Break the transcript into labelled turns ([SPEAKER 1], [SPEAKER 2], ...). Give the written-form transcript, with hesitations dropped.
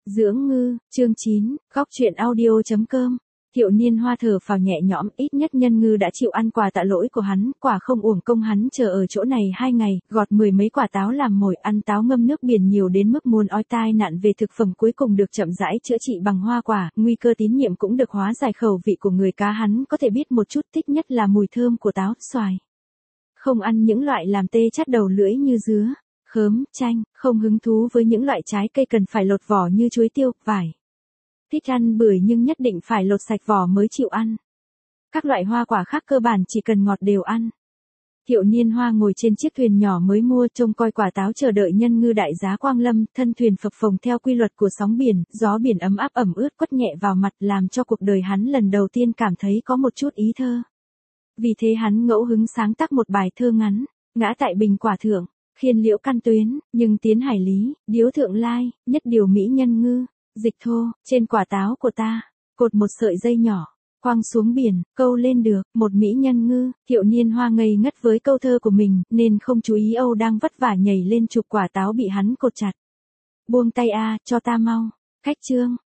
[SPEAKER 1] Dưỡng ngư, chương 9, góc truyện audio.com. Thiệu Niên Hoa thở phào nhẹ nhõm, ít nhất Nhân Ngư đã chịu ăn quà tạ lỗi của hắn, quả không uổng công hắn chờ ở chỗ này 2 ngày, gọt 10 mấy quả táo làm mồi, ăn táo ngâm nước biển nhiều đến mức muốn ói tai nạn về thực phẩm cuối cùng được chậm rãi chữa trị bằng hoa quả, nguy cơ tín nhiệm cũng được hóa giải, khẩu vị của người cá hắn có thể biết một chút, thích nhất là mùi thơm của táo, xoài. Không ăn những loại làm tê chát đầu lưỡi như dứa, khóm, chanh, không hứng thú với những loại trái cây cần phải lột vỏ như chuối tiêu, vải. Thích ăn bưởi nhưng nhất định phải lột sạch vỏ mới chịu ăn. Các loại hoa quả khác cơ bản chỉ cần ngọt đều ăn. Thiệu Niên Hoa ngồi trên chiếc thuyền nhỏ mới mua, trông coi quả táo chờ đợi Nhân Ngư đại giá quang lâm, thân thuyền phập phồng theo quy luật của sóng biển, gió biển ấm áp ẩm ướt quất nhẹ vào mặt làm cho cuộc đời hắn lần đầu tiên cảm thấy có một chút ý thơ. Vì thế hắn ngẫu hứng sáng tác một bài thơ ngắn, ngã tại bình quả thượng, khiên liễu căn tuyến, nhưng tiến hải lý, điếu thượng lai, nhất điều mỹ nhân ngư, dịch thô, trên quả táo của ta, cột một sợi dây nhỏ, quăng xuống biển, câu lên được, một mỹ nhân ngư. Thiệu Niên Hoa ngây ngất với câu thơ của mình, nên không chú ý Âu đang vất vả nhảy lên chụp quả táo bị hắn cột chặt. Buông tay a, cho ta mau. Khách trương,